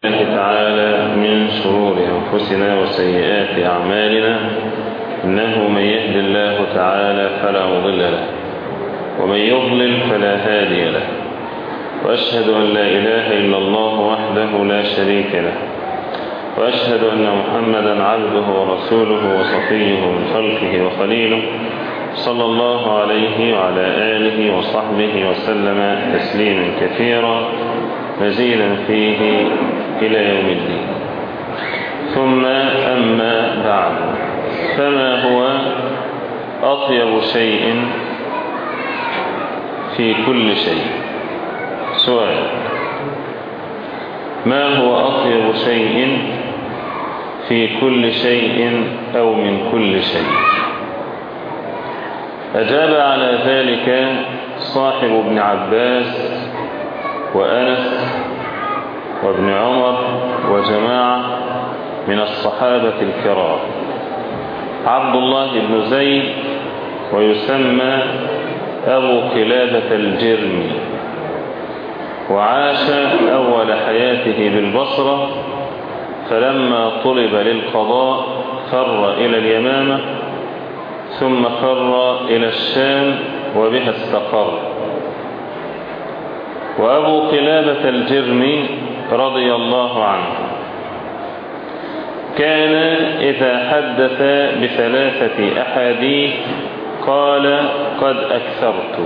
الله تعالى من شرور أنفسنا وسيئات أعمالنا، إنه من يهد الله تعالى فلا مضل له ومن يضلل فلا هادي له، وأشهد أن لا إله إلا الله وحده لا شريك له، وأشهد أن محمدا عبده ورسوله وصفيه من خلقه وخليله، صلى الله عليه وعلى آله وصحبه وسلم تسليما كثيرا مزيدا فيه إلى يوم الدين. ثم أما بعد، فما هو أطيب شيء في كل شيء؟ سؤال: ما هو أطيب شيء في كل شيء أو من كل شيء؟ أجاب على ذلك صاحب ابن عباس وأنس وابن عمر وجماعة من الصحابة الكرام، عبد الله بن زيد ويسمى أبو قلابة الجرمي، وعاش أول حياته بالبصرة، فلما طلب للقضاء فر إلى اليمامة ثم فر إلى الشام وبها استقر. وأبو قلابة الجرمي رضي الله عنه كان إذا حدث بثلاثة أحاديث قال: قد أكثرت.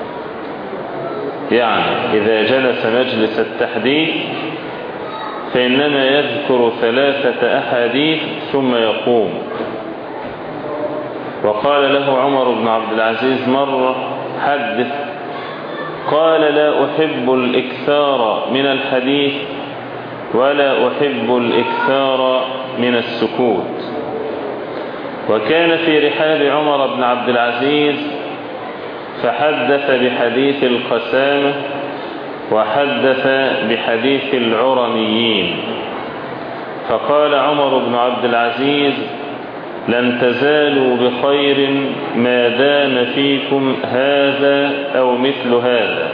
يعني إذا جلس مجلس التحديث فإنما يذكر ثلاثة أحاديث ثم يقوم. وقال له عمر بن عبد العزيز مرة: حدث. قال: لا أحب الإكثار من الحديث ولا أحب الإكثار من السكوت. وكان في رحاب عمر بن عبد العزيز فحدث بحديث القسامة وحدث بحديث العرنيين، فقال عمر بن عبد العزيز: لن تزالوا بخير ما دام فيكم هذا أو مثل هذا.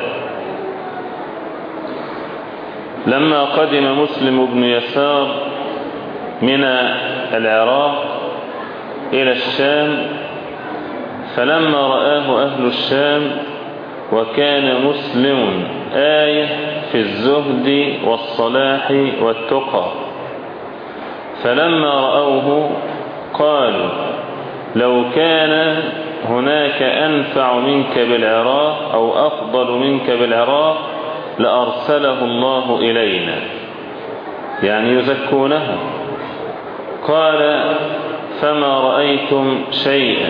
لما قدم مسلم بن يسار من العراق إلى الشام، فلما رآه أهل الشام وكان مسلم آية في الزهد والصلاح والتقى، فلما رأوه قالوا: لو كان هناك أنفع منك بالعراق أو أفضل منك بالعراق لأرسله الله إلينا، يعني يزكونه. قال: فما رأيتم شيئا.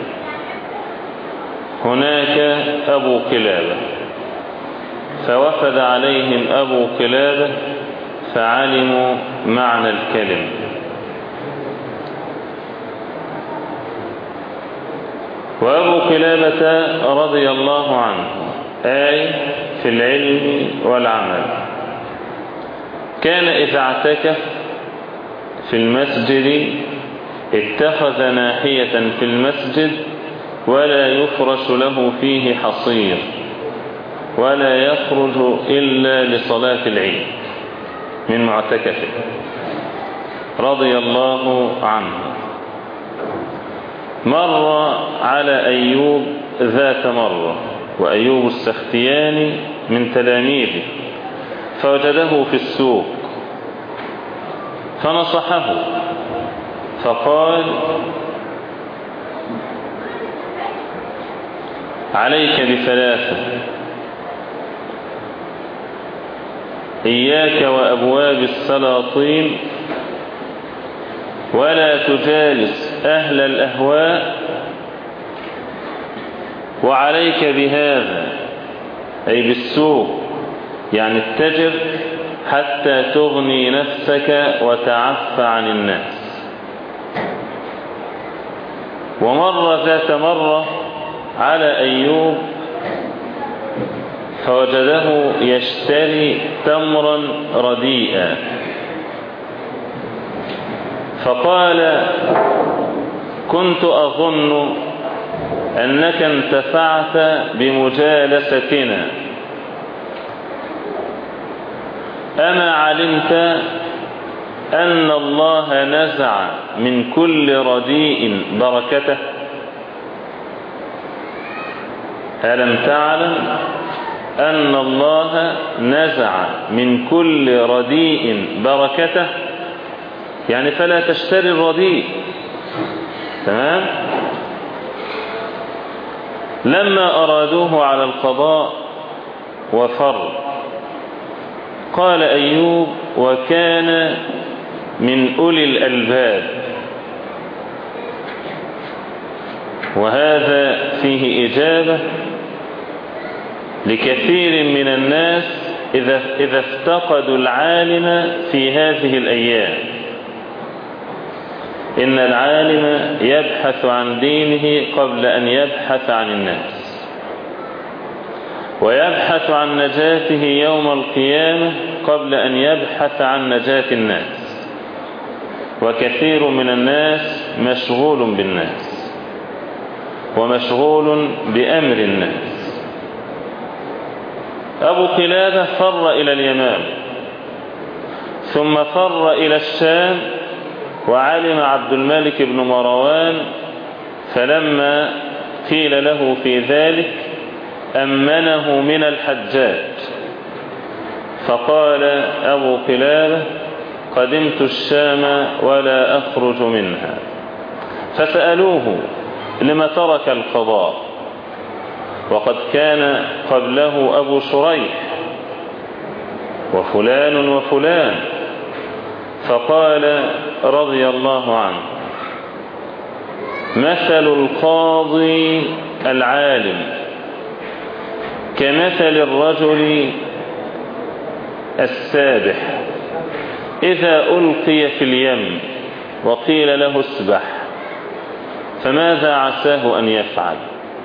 هناك أبو قلابة، فوفد عليهم أبو قلابة فعلموا معنى الكلمة. وأبو قلابة رضي الله عنه آي في العلم والعمل، كان إذا اعتكف في المسجد اتخذ ناحية في المسجد ولا يفرش له فيه حصير ولا يخرج إلا لصلاة العيد من معتكفه رضي الله عنه. مر على أيوب ذات مرة، وأيوب السختياني من تلاميذه، فوجده في السوق فنصحه فقال: عليك بثلاثة: إياك وأبواب السلاطين، ولا تجالس أهل الأهواء، وعليك بهذا أي بالسوق، يعني اتجر حتى تغني نفسك وتعفى عن الناس. ومر ذات مرة على أيوب فوجده يشتري تمرا رديئا، فقال: كنت أظن أنك انتفعت بمجالستنا، أما علمت أن الله نزع من كل رديء بركته؟ ألم تعلم أن الله نزع من كل رديء بركته؟ يعني فلا تشتري الرديء. تمام. لما أرادوه على القضاء وفر، قال أيوب: وكان من أولي الألباب. وهذا فيه إجابة لكثير من الناس إذا افتقدوا العالم في هذه الأيام. إن العالم يبحث عن دينه قبل أن يبحث عن الناس، ويبحث عن نجاته يوم القيامة قبل أن يبحث عن نجاة الناس. وكثير من الناس مشغول بالناس ومشغول بأمر الناس. أبو قلابة فر إلى اليمام، ثم فر إلى الشام، وعلم عبد الملك بن مروان، فلما قيل له في ذلك أمنه من الحجاج. فقال أبو قلابة: قدمت الشام ولا أخرج منها. فسألوه: لما ترك القضاء؟ وقد كان قبله أبو شريح وفلان وفلان. فقال رضي الله عنه: مثل القاضي العالم كمثل الرجل السابح إذا ألقي في اليم وقيل له اسبح، فماذا عساه أن يفعل؟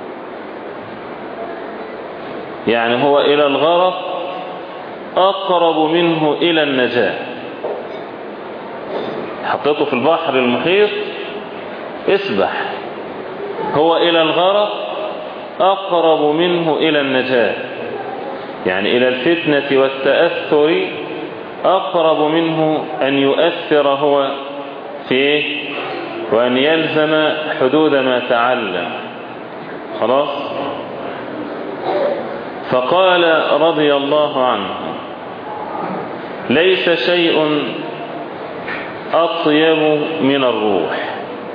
يعني هو إلى الغرق أقرب منه إلى النجاة. حطيته في البحر المحيط، اسبح. هو إلى الغرق أقرب منه إلى النجاة، يعني إلى الفتنة والتأثر أقرب منه أن يؤثر هو فيه وأن يلزم حدود ما تعلم. خلاص. فقال رضي الله عنه: ليس شيء أطيب من الروح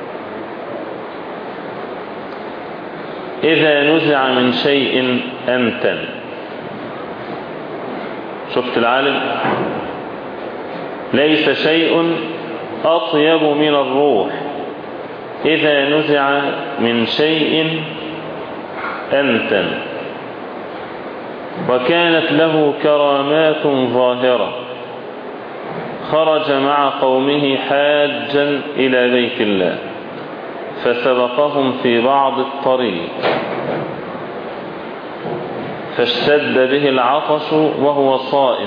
إذا نزع من شيء أنتن. شفت العالم؟ ليس شيء أطيب من الروح إذا نزع من شيء أنتن. وكانت له كرامات ظاهرة، خرج مع قومه حاجا إلى بيت الله، فسبقهم في بعض الطريق، فاشتد به العطش وهو صائم،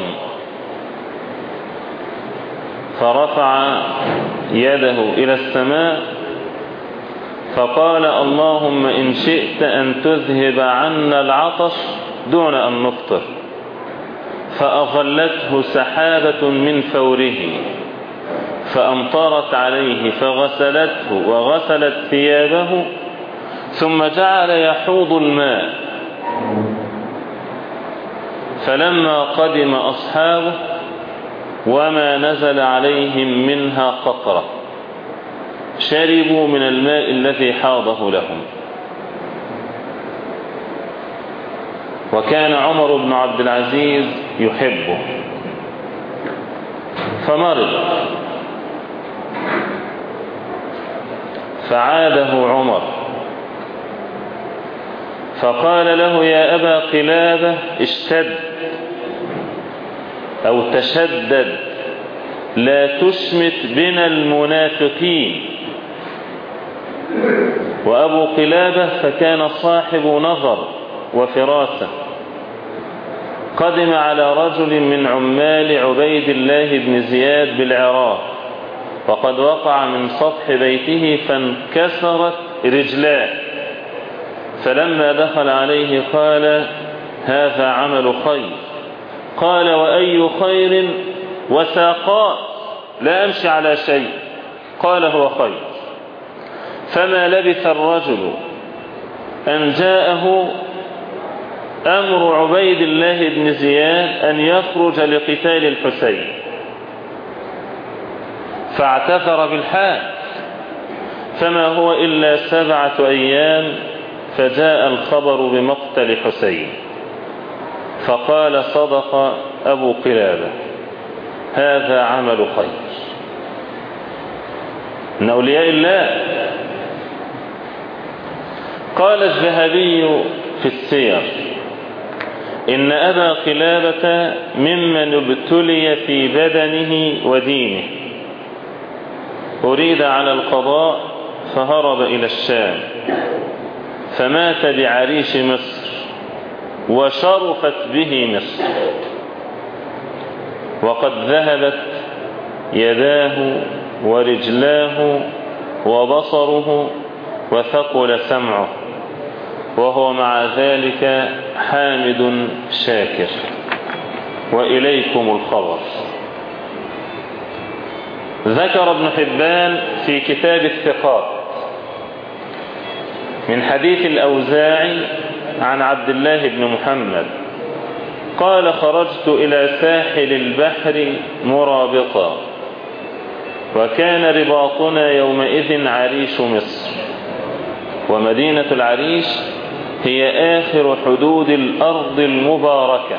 فرفع يده إلى السماء فقال: اللهم إن شئت أن تذهب عنا العطش دون أن نفطر. فأظلته سحابة من فوره فأمطرت عليه فغسلته وغسلت ثيابه، ثم جعل يحوض الماء. فلما قدم أصحابه وما نزل عليهم منها قطرة شربوا من الماء الذي حاضه لهم. وكان عمر بن عبد العزيز يحبه، فمرض فعاده عمر، فقال له: يا أبا قلابة اشتد أو تشدد، لا تشمت بنا المنافقين. وأبو قلابة فكان صاحب نظر وفراسة، قدم على رجل من عمال عبيد الله بن زياد بالعراق، وقد وقع من سطح بيته فانكسرت رجلاه، فلما دخل عليه قال: هذا عمل خير. قال: وأي خير وساقات لا أمشي على شيء. قال هو خير. فما لبث الرجل أن جاءه أمر عبيد الله بن زياد أن يخرج لقتال الحسين، فاعتذر بالحال، فما هو إلا 7 أيام فجاء الخبر بمقتل حسين، فقال صدق أبو قلابة هذا عمل خير من أولياء الله. قال الذهبي في السير إن أبا قلابة ممن ابتلي في بدنه ودينه، أريد على القضاء فهرب إلى الشام، فمات بعريش مصر وشرفت به مصر، وقد ذهبت يداه ورجلاه وبصره وثقل سمعه، وهو مع ذلك حامد شاكر. وإليكم الخبر. ذكر ابن حبان في كتاب الثقات من حديث الأوزاعي عن عبد الله بن محمد قال خرجت إلى ساحل البحر مرابطا، وكان رباطنا يومئذ عريش مصر، ومدينة العريش هي آخر حدود الأرض المباركة.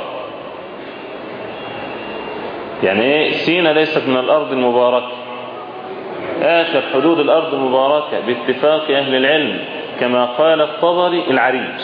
يعني ايه سينا ليست من الأرض المباركة، آخر حدود الأرض المباركة باتفاق أهل العلم كما قال الطبري العريش.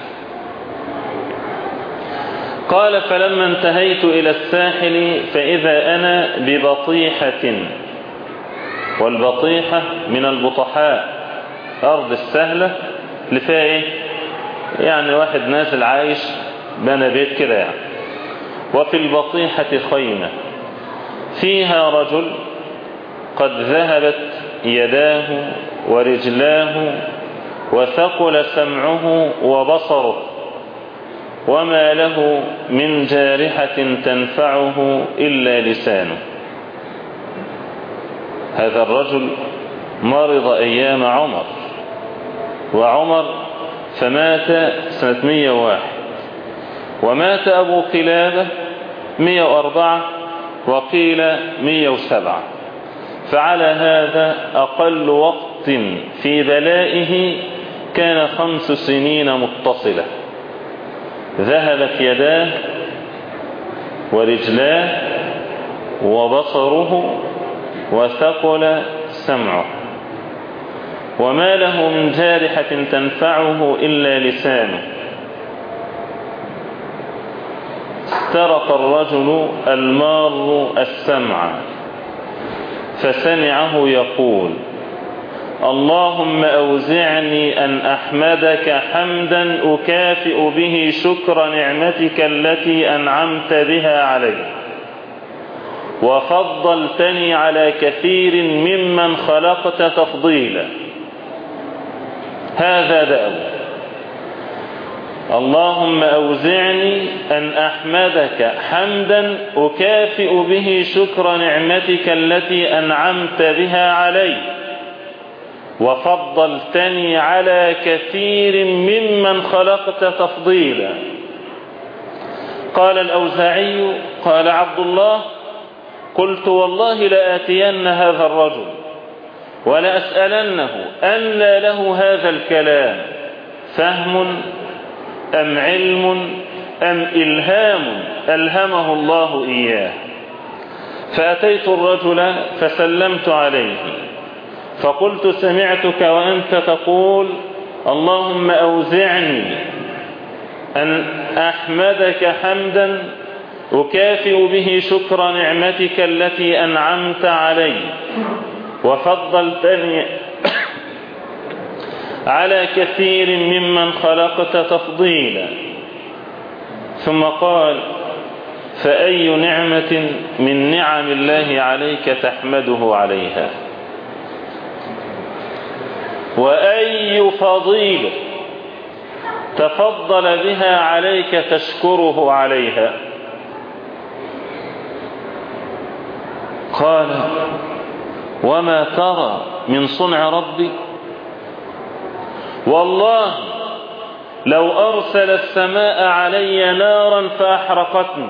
قال فلما انتهيت إلى الساحل فإذا أنا ببطيحة، والبطيحة من البطحاء، أرض السهلة اللي فيها إيه؟ يعني واحد نازل عايش بنى بيت كده يعني. وفي البطيحة خيمة فيها رجل قد ذهبت يداه ورجلاه وثقل سمعه وبصره، وما له من جارحة تنفعه إلا لسانه. هذا الرجل مرض أيام عمر، وعمر فمات سنة 101، ومات أبو قلابة 104 وقيل 107. فعلى هذا أقل وقت في بلائه كان 5 سنين متصلة، ذهبت يداه ورجلاه وبصره وثقل سمعه، وما له من جارحة تنفعه إلا لسانه. استرق الرجل المار السمع فسمعه يقول اللهم أوزعني أن أحمدك حمدا أكافئ به شكر نعمتك التي أنعمت بها علي، وفضلتني على كثير ممن خلقت تفضيلا. هذا دأب. اللهم أوزعني أن أحمدك حمدا أكافئ به شكر نعمتك التي أنعمت بها علي، وفضلتني على كثير ممن خلقت تفضيلا. قال الأوزاعي قال عبد الله قلت والله لآتين هذا الرجل ولأسألنه أن له هذا الكلام فهم أم علم أم إلهام ألهمه الله إياه. فأتيت الرجل فسلمت عليه فقلت سمعتك وأنت تقول اللهم أوزعني أن أحمدك حمدا أكافئ به شكر نعمتك التي أنعمت علي، وفضلتني على كثير ممن خلقت تفضيلا. ثم قال فأي نعمة من نعم الله عليك تحمده عليها، وأي فضيلة تفضل بها عليك تشكره عليها. قال وما ترى من صنع ربي؟ والله لو أرسل السماء علي نارا فأحرقتني،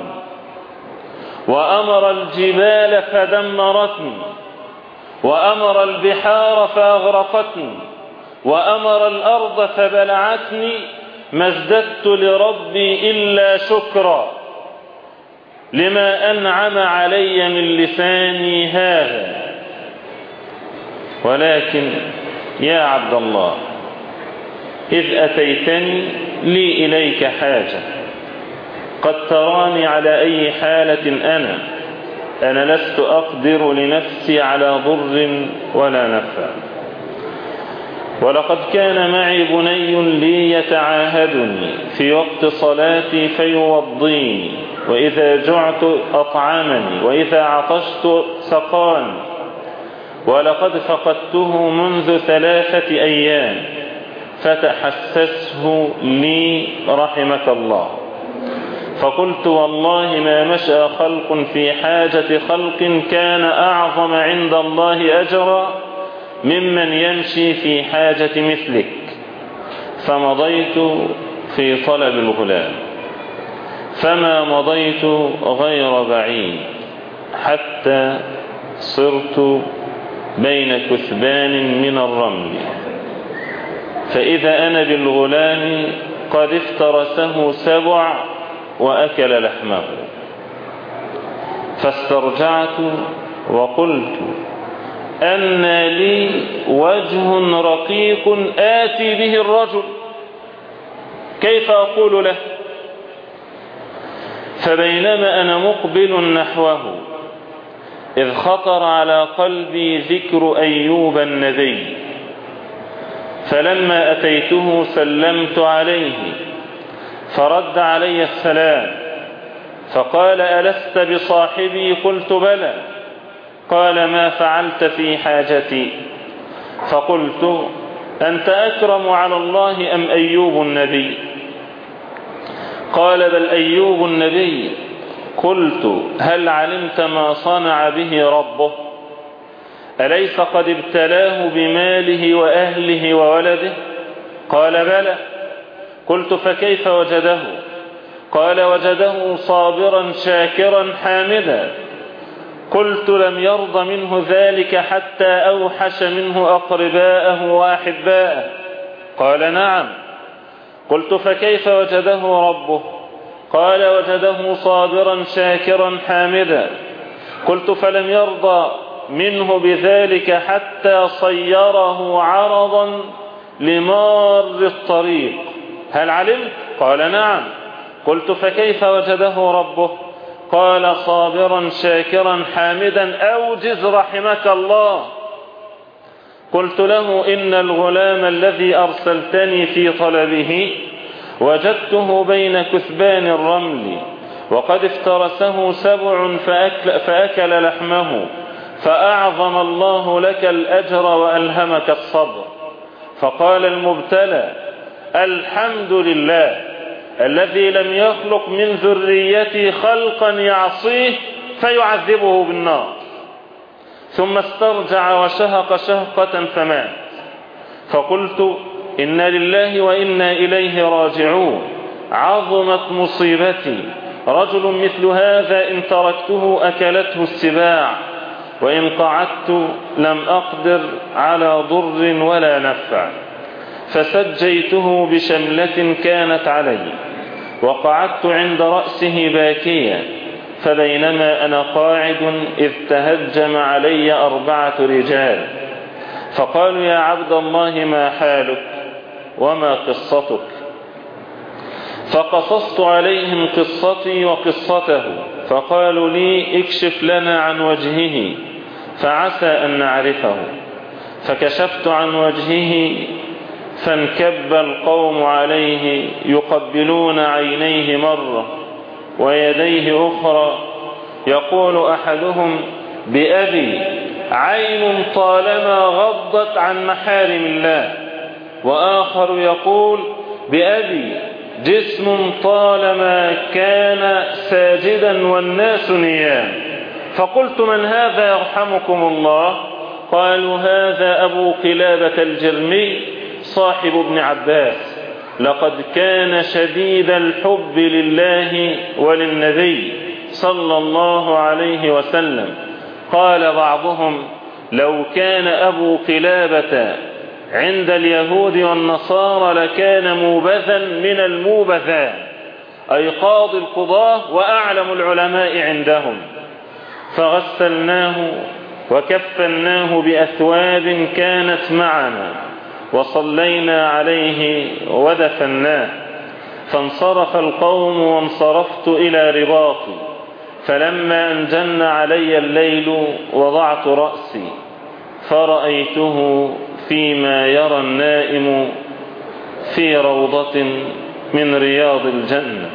وأمر الجبال فدمرتني، وأمر البحار فأغرقتني، وأمر الأرض فبلعتني، ما ازددت لربي إلا شكرا لما أنعم علي من لساني هذا. ولكن يا عبد الله إذ أتيتني لي إليك حاجة، قد تراني على أي حالة أنا لست أقدر لنفسي على ضر ولا نفع، ولقد كان معي بني لي يتعاهدني في وقت صلاتي فيوضيني، وإذا جعت أطعمني، وإذا عطشت سقاني، ولقد فقدته منذ 3 أيام فتحسسه لي رحمك الله. فقلت والله ما مشى خلق في حاجة خلق كان أعظم عند الله أجرا ممن يمشي في حاجة مثلك. فمضيت في طلب الغلام، فما مضيت غير بعيد حتى صرت بين كثبان من الرمل، فإذا أنا بالغلام قد افترسه سبع وأكل لحمه. فاسترجعت وقلت أن لي وجه رقيق آتي به الرجل، كيف أقول له؟ فبينما أنا مقبل نحوه إذ خطر على قلبي ذكر أيوب النبي، فلما أتيته سلمت عليه فرد علي السلام، فقال ألست بصاحبي؟ قلت بلى. قال ما فعلت في حاجتي؟ فقلت أنت أكرم على الله أم أيوب النبي؟ قال بل أيوب النبي. قلت هل علمت ما صنع به ربه؟ أليس قد ابتلاه بماله وأهله وولده؟ قال بلى. قلت فكيف وجده؟ قال وجده صابرا شاكرا حامدا. قلت لم يرض منه ذلك حتى أوحش منه أقرباءه وأحباءه؟ قال نعم. قلت فكيف وجده ربه؟ قال وجده صابرا شاكرا حامدا. قلت فلم يرضى منه بذلك حتى صيره عرضا لمار الطريق؟ هل علمت؟ قال نعم. قلت فكيف وجده ربه؟ قال صابرا شاكرا حامدا أوجز رحمك الله. قلت له إن الغلام الذي أرسلتني في طلبه وجدته بين كثبان الرمل، وقد افترسه سبع فأكل لحمه، فأعظم الله لك الأجر وألهمك الصبر. فقال المبتلى الحمد لله الذي لم يخلق من ذريتي خلقا يعصيه فيعذبه بالنار. ثم استرجع وشهق شهقة فمات. فقلت إن لله وإنا إليه راجعون، عظمت مصيبتي، رجل مثل هذا إن تركته أكلته السباع، وإن قعدت لم أقدر على ضر ولا نفع. فسجيته بشملة كانت علي وقعدت عند رأسه باكيا، فبينما أنا قاعد إذ تهجم علي 4 رجال فقالوا يا عبد الله ما حالك وما قصتك؟ فقصصت عليهم قصتي وقصته، فقالوا لي اكشف لنا عن وجهه فعسى أن نعرفه. فكشفت عن وجهه فانكب القوم عليه يقبلون عينيه مرة ويديه أخرى، يقول أحدهم بأبي عين طالما غضت عن محارم الله، وآخر يقول بأبي جسم طالما كان ساجدا والناس نيام. فقلت من هذا يرحمكم الله؟ قالوا هذا أبو قلابة الجرمي صاحب ابن عباس، لقد كان شديد الحب لله وللنبي صلى الله عليه وسلم. قال بعضهم لو كان أبو قلابة عند اليهود والنصارى لكان موبذا من الموبذان، أي قاضي القضاة وأعلم العلماء عندهم. فغسلناه وكفناه بأثواب كانت معنا وصلينا عليه ودفناه. فانصرف القوم وانصرفت إلى رباطي، فلما أن جن علي الليل وضعت رأسي فرأيته فيما يرى النائم في روضة من رياض الجنة،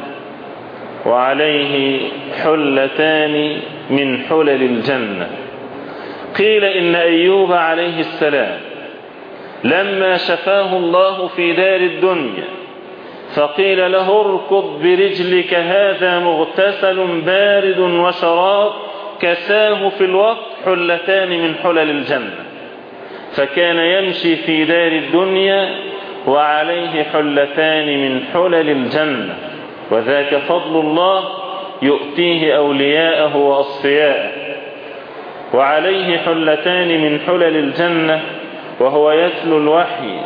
وعليه حلتان من حلل الجنة. قيل إن أيوب عليه السلام لما شفاه الله في دار الدنيا فقيل له اركض برجلك هذا مغتسل بارد وشراب، كساه في الوقت حلتان من حلل الجنة، فكان يمشي في دار الدنيا وعليه حلتان من حلل الجنة، وذاك فضل الله يؤتيه أولياءه وأصفياءه. وعليه حلتان من حلل الجنة وهو يتلو الوحي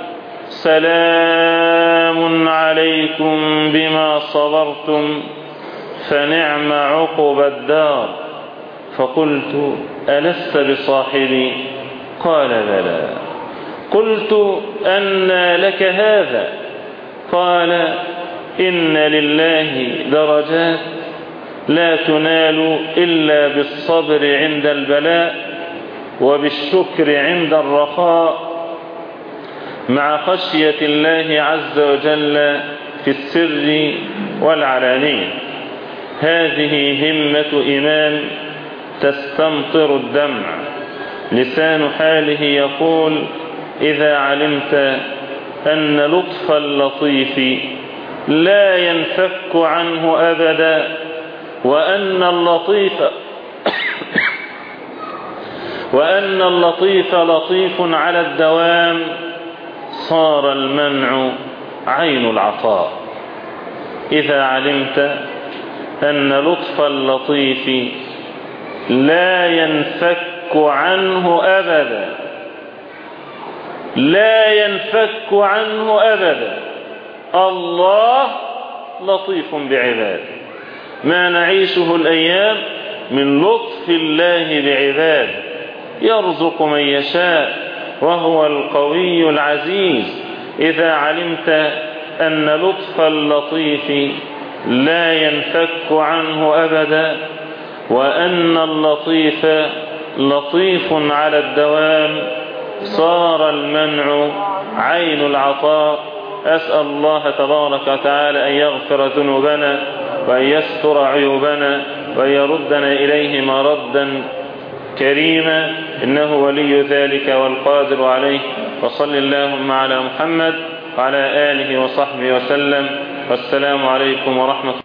سلام عليكم بما صبرتم فنعم عقب الدار. فقلت ألست بصاحبي؟ قال بلى. قلت أنى لك هذا؟ قال إن لله درجات لا تنال إلا بالصبر عند البلاء وبالشكر عند الرخاء مع خشية الله عز وجل في السر والعلانية. هذه همة إمام تستمطر الدمع، لسان حاله يقول إذا علمت أن لطف اللطيف لا ينفك عنه أبدا، وأن اللطيف لطيف على الدوام، صار المنع عين العطاء. إذا علمت أن لطف اللطيف لا ينفك عنه أبدا، لا ينفك عنه أبدا. الله لطيف بعباده، ما نعيشه الأيام من لطف الله بعباده، يرزق من يشاء وهو القوي العزيز. إذا علمت أن لطف اللطيف لا ينفك عنه أبدا، وأن اللطيف لطيف على الدوام، صار المنع عين العطاء. أسأل الله تبارك وتعالى أن يغفر ذنوبنا وأن يستر عيوبنا وأن يردنا إليه مردا كريما، إنه ولي ذلك والقادر عليه. وصل اللهم على محمد وعلى آله وصحبه وسلم، والسلام عليكم ورحمة الله.